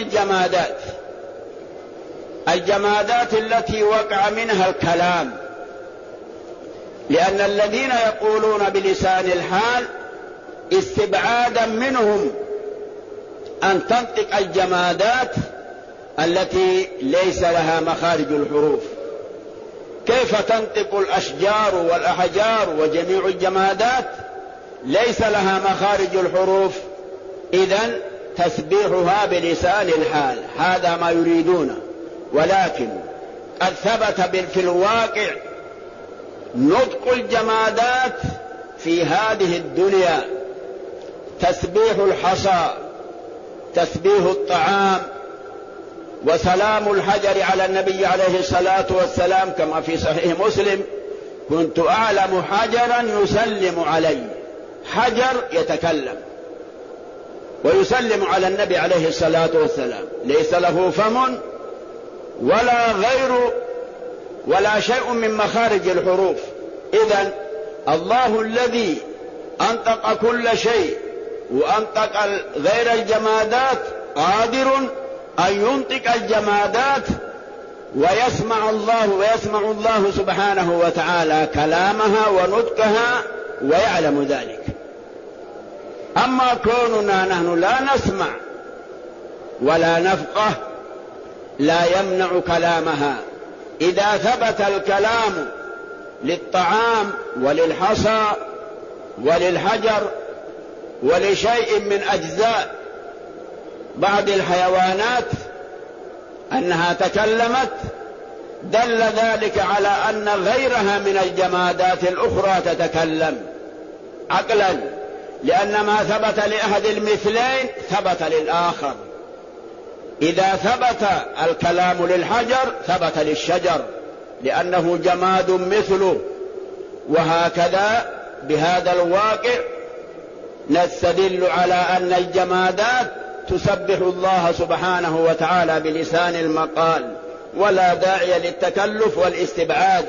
الجمادات التي وقع منها الكلام، لأن الذين يقولون بلسان الحال استبعادا منهم أن تنطق الجمادات التي ليس لها مخارج الحروف. كيف تنطق الأشجار والأحجار وجميع الجمادات ليس لها مخارج الحروف؟ إذن تسبيحها بلسان الحال، هذا ما يريدونه. ولكن قد ثبت في الواقع نطق الجمادات في هذه الدنيا، تسبيح الحصى، تسبيح الطعام، وسلام الحجر على النبي عليه الصلاة والسلام كما في صحيح مسلم: كنت أعلم حجرا يسلم علي. حجر يتكلم ويسلم على النبي عليه الصلاة والسلام، ليس له فم ولا غير ولا شيء من مخارج الحروف. إذن الله الذي أنطق كل شيء وأنطق غير الجمادات قادر أن ينطق الجمادات، ويسمع الله سبحانه وتعالى كلامها ونطقها ويعلم ذلك. أما كوننا نحن لا نسمع ولا نفقه لا يمنع كلامها. إذا ثبت الكلام للطعام وللحصى وللحجر ولشيء من أجزاء بعض الحيوانات أنها تكلمت، دل ذلك على أن غيرها من الجمادات الأخرى تتكلم عقلا، لأن ما ثبت لأحد المثلين ثبت للآخر. إذا ثبت الكلام للحجر ثبت للشجر لأنه جماد مثله. وهكذا بهذا الواقع نستدل على أن الجمادات تسبح الله سبحانه وتعالى بلسان المقال، ولا داعي للتكلف والاستبعاد.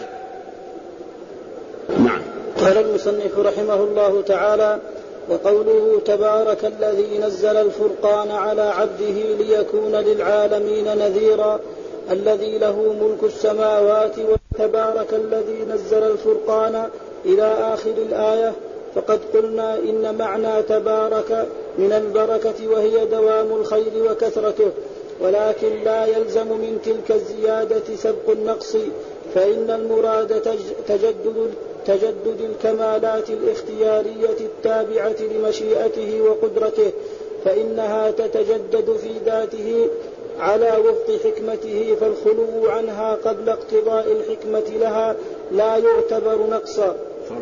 نعم. قال المصنف رحمه الله تعالى: وقوله تبارك الذي نزل الفرقان على عبده ليكون للعالمين نذيرا الذي له ملك السماوات، وتبارك الذي نزل الفرقان إلى آخر الآية. فقد قلنا إن معنى تبارك من البركة وهي دوام الخير وكثرته، ولكن لا يلزم من تلك الزيادة سبق النقص، فإن المراد تجدد الكمالات الاختيارية التابعة لمشيئته وقدرته، فإنها تتجدد في ذاته على وفق حكمته، فالخلو عنها قبل اقتضاء الحكمة لها لا يعتبر نقصا.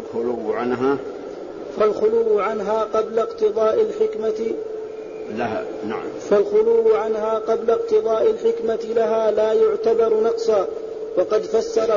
فالخلو عنها قبل اقتضاء الحكمة لها، نعم، فالخلو عنها قبل اقتضاء الحكمة لها لا يعتبر نقصا. وقد فسر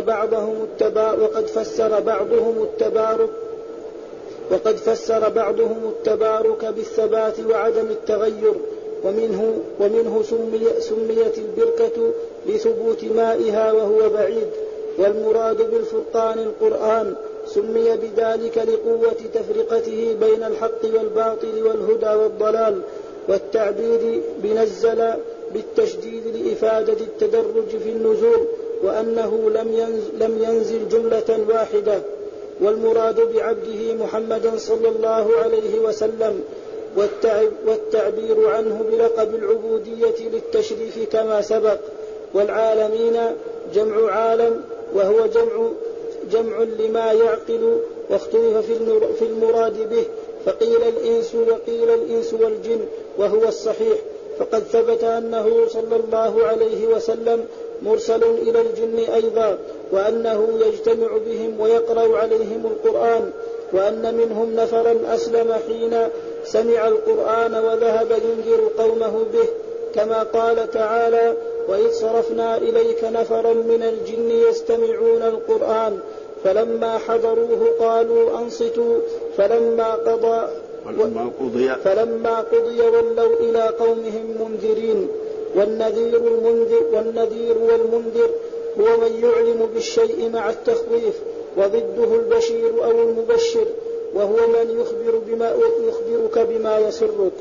بعضهم التبارك بالثبات وعدم التغير، ومنه سميت البركة لثبوت مائها وهو بعيد. والمراد بالفرقان القرآن، سمي بذلك لقوة تفرقته بين الحق والباطل والهدى والضلال. والتعبير بنزل بالتشديد لإفادة التدرج في النزول، وأنه لم ينزل جملة واحدة. والمراد بعبده محمدا صلى الله عليه وسلم، والتعبير عنه بلقب العبودية للتشريف كما سبق. والعالمين جمع عالم، وهو جمع لما يعقل، واختلف في المراد به، فقيل الإنس وقيل الإنس والجن، وهو الصحيح. فقد ثبت أنه صلى الله عليه وسلم مرسل إلى الجن أيضا، وأنه يجتمع بهم ويقرأ عليهم القرآن، وأن منهم نفرا أسلم حين سمع القرآن وذهب ينذر قومه به، كما قال تعالى: وإذ صرفنا إليك نفرا من الجن يستمعون القرآن فلما حضروه قالوا أنصتوا فلما قضي ولوا إلى قومهم منذرين. والنذير والمنذر هو من يعلم بالشيء مع التخويف، وضده البشير أو المبشر، وهو من يخبرك بما يسرك.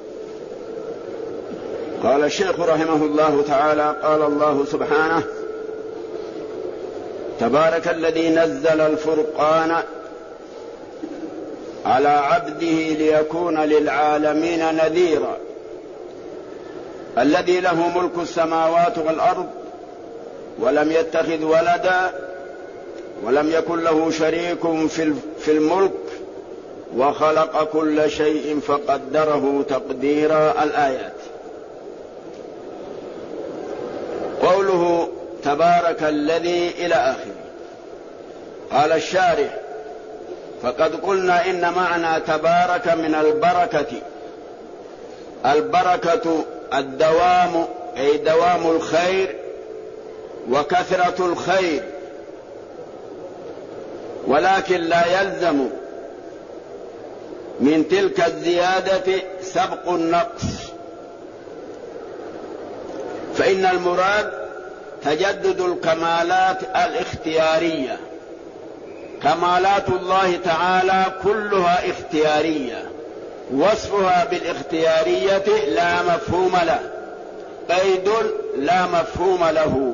قال الشيخ رحمه الله تعالى: قال الله سبحانه: تبارك الذي نزل الفرقان على عبده ليكون للعالمين نذيرا، الذي له ملك السماوات والأرض ولم يتخذ ولدا ولم يكن له شريك في الملك وخلق كل شيء فقدره تقديرا. الآيات. قوله تبارك الذي إلى آخره. قال الشارح: فقد قلنا إن معنى تبارك من البركة. البركة الدوام، أي دوام الخير وكثرة الخير، ولكن لا يلزم من تلك الزيادة سبق النقص، فإن المراد تجدد الكمالات الاختيارية. كمالات الله تعالى كلها اختيارية، وصفها بالاختيارية لا مفهوم له، قيد لا مفهوم له.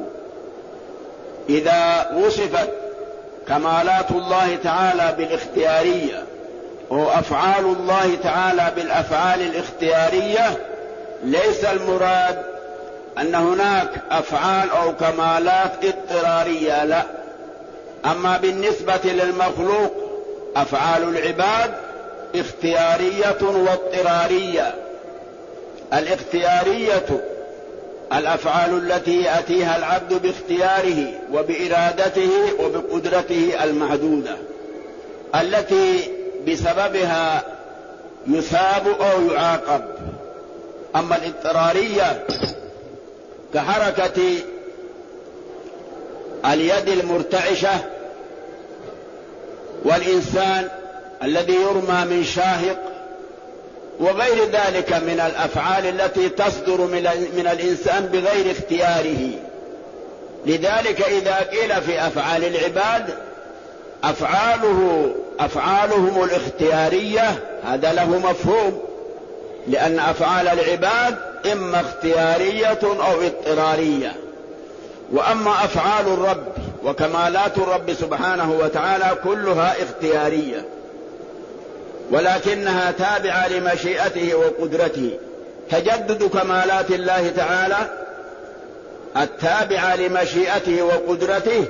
إذا وصفت كمالات الله تعالى بالاختيارية وأفعال الله تعالى بالأفعال الاختيارية، ليس المراد أن هناك أفعال أو كمالات اضطرارية، لا. أما بالنسبة للمخلوق أفعال العباد اختيارية واضطرارية. الاختيارية الأفعال التي يأتيها العبد باختياره وبإرادته وبقدرته المحدودة، التي بسببها يثاب أو يعاقب. أما الاضطرارية كحركة اليد المرتعشة والإنسان الذي يرمى من شاهق وغير ذلك من الأفعال التي تصدر من الإنسان بغير اختياره. لذلك إذا قيل في أفعال العباد أفعالهم الاختيارية، هذا له مفهوم، لأن أفعال العباد إما اختيارية أو اضطرارية. وأما أفعال الرب وكمالات الرب سبحانه وتعالى كلها اختيارية، ولكنها تابعة لمشيئته وقدرته. تجدد كمالات الله تعالى التابعة لمشيئته وقدرته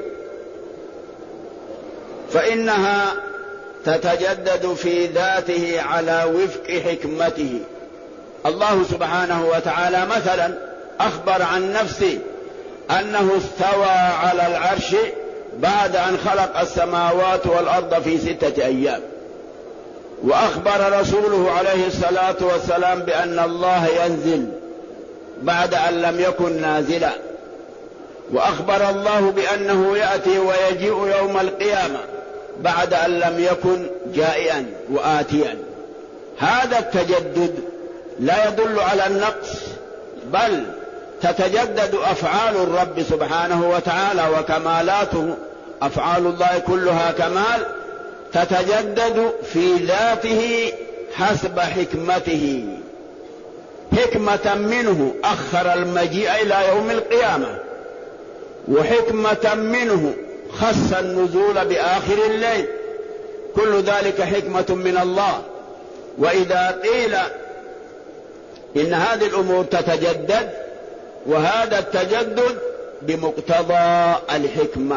فإنها تتجدد في ذاته على وفق حكمته. الله سبحانه وتعالى مثلا أخبر عن نفسه أنه استوى على العرش بعد أن خلق السماوات والأرض في 6 أيام، وأخبر رسوله عليه الصلاة والسلام بأن الله ينزل بعد أن لم يكن نازلا، وأخبر الله بأنه يأتي ويجيء يوم القيامة بعد أن لم يكن جائعا وآتيا. هذا التجدد لا يدل على النقص، بل تتجدد أفعال الرب سبحانه وتعالى وكمالاته. أفعال الله كلها كمال، تتجدد في ذاته حسب حكمته. حكمة منه أخر المجيء إلى يوم القيامة، وحكمة منه خص النزول بآخر الليل، كل ذلك حكمة من الله. وإذا قيل إن هذه الأمور تتجدد، وهذا التجدد بمقتضى الحكمة،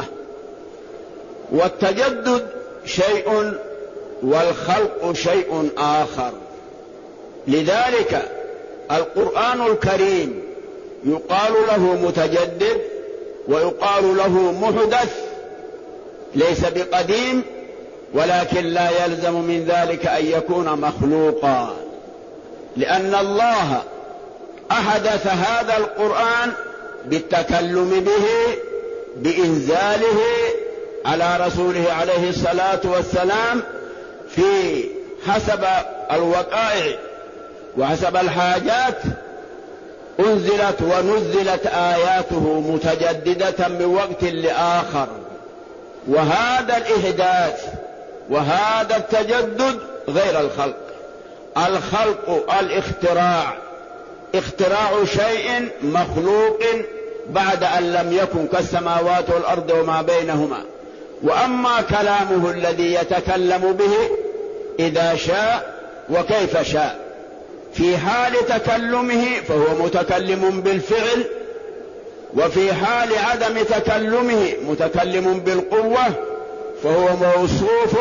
والتجدد شيء والخلق شيء آخر. لذلك القرآن الكريم يقال له متجدد ويقال له محدث، ليس بقديم، ولكن لا يلزم من ذلك أن يكون مخلوقا، لأن الله أحدث هذا القرآن بالتكلم به، بإنزاله على رسوله عليه الصلاة والسلام في حسب الوقائع وحسب الحاجات أنزلت ونزلت آياته متجددة من وقت لآخر. وهذا الإحداث وهذا التجدد غير الخلق. الخلق الاختراع، اختراع شيء مخلوق بعد أن لم يكن كالسماوات والأرض وما بينهما. وأما كلامه الذي يتكلم به إذا شاء وكيف شاء، في حال تكلمه فهو متكلم بالفعل، وفي حال عدم تكلمه متكلم بالقوة، فهو موصوف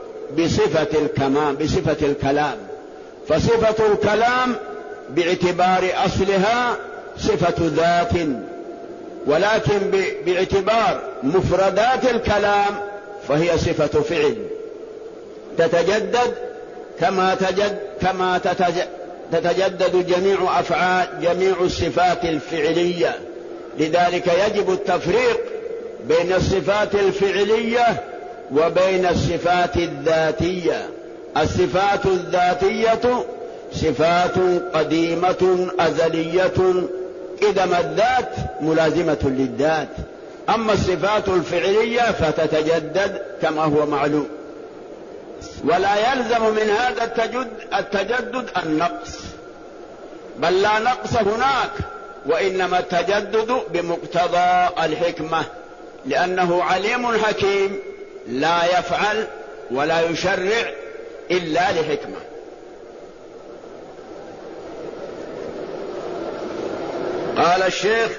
بصفة الكلام. فصفة الكلام باعتبار أصلها صفة ذات، ولكن باعتبار مفردات الكلام فهي صفة فعل تتجدد كما تتجدد جميع الصفات الفعلية. لذلك يجب التفريق بين الصفات الفعلية وبين الصفات الذاتية. الصفات الذاتية صفات قديمة أزلية قدم الذات ملازمة للذات. أما الصفات الفعلية فتتجدد كما هو معلوم. ولا يلزم من هذا التجدد النقص، بل لا نقص هناك، وإنما التجدد بمقتضى الحكمة، لأنه عليم حكيم لا يفعل ولا يشرع إلا لحكمة. قال الشيخ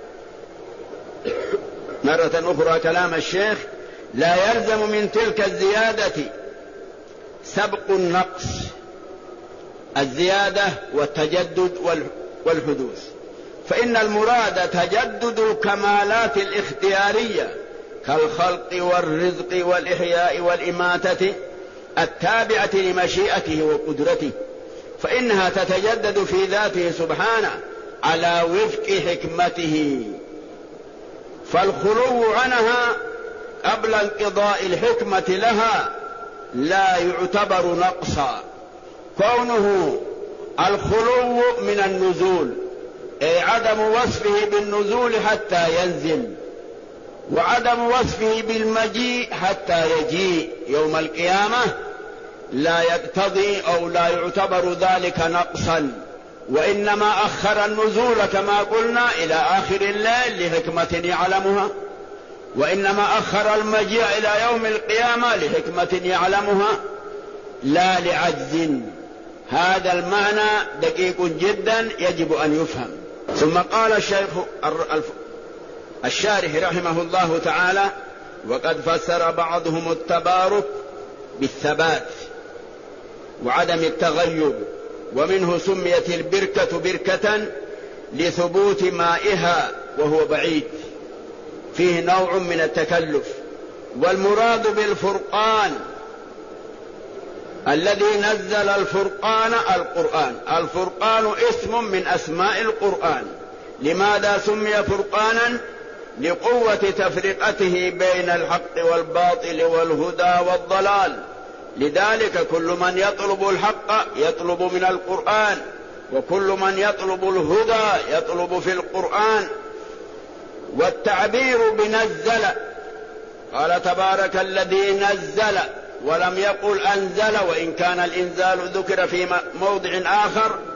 مرة أخرى كلام الشيخ: لا يلزم من تلك الزيادة سبق النقص، الزيادة والتجدد والحدوث، فإن المراد تجدد الكمالات الاختيارية كالخلق والرزق والإحياء والإماتة التابعة لمشيئته وقدرته، فإنها تتجدد في ذاته سبحانه على وفق حكمته، فالخلو عنها قبل انقضاء الحكمة لها لا يعتبر نقصا. كونه الخلو من النزول، أي عدم وصفه بالنزول حتى ينزل، وعدم وصفه بالمجيء حتى يجيء يوم القيامة، لا يقتضي أو لا يعتبر ذلك نقصا، وإنما أخر النزول كما قلنا إلى آخر الليل لحكمة يعلمها، وإنما أخر المجيء إلى يوم القيامة لحكمة يعلمها لا لعجز. هذا المعنى دقيق جدا يجب أن يفهم. ثم قال الشيخ الشارح رحمه الله تعالى: وقد فسر بعضهم التبارك بالثبات وعدم التغير، ومنه سميت البركة بركة لثبوت مائها وهو بعيد، فيه نوع من التكلف. والمراد بالفرقان الذي نزل الفرقان القرآن. الفرقان اسم من أسماء القرآن. لماذا سمي فرقانا؟ لقوة تفرقته بين الحق والباطل والهدى والضلال. لذلك كل من يطلب الحق يطلب من القرآن، وكل من يطلب الهدى يطلب في القرآن. والتعبير بنزل، قال تبارك الذي نزل، ولم يقل أنزل، وإن كان الإنزال ذكر في موضع آخر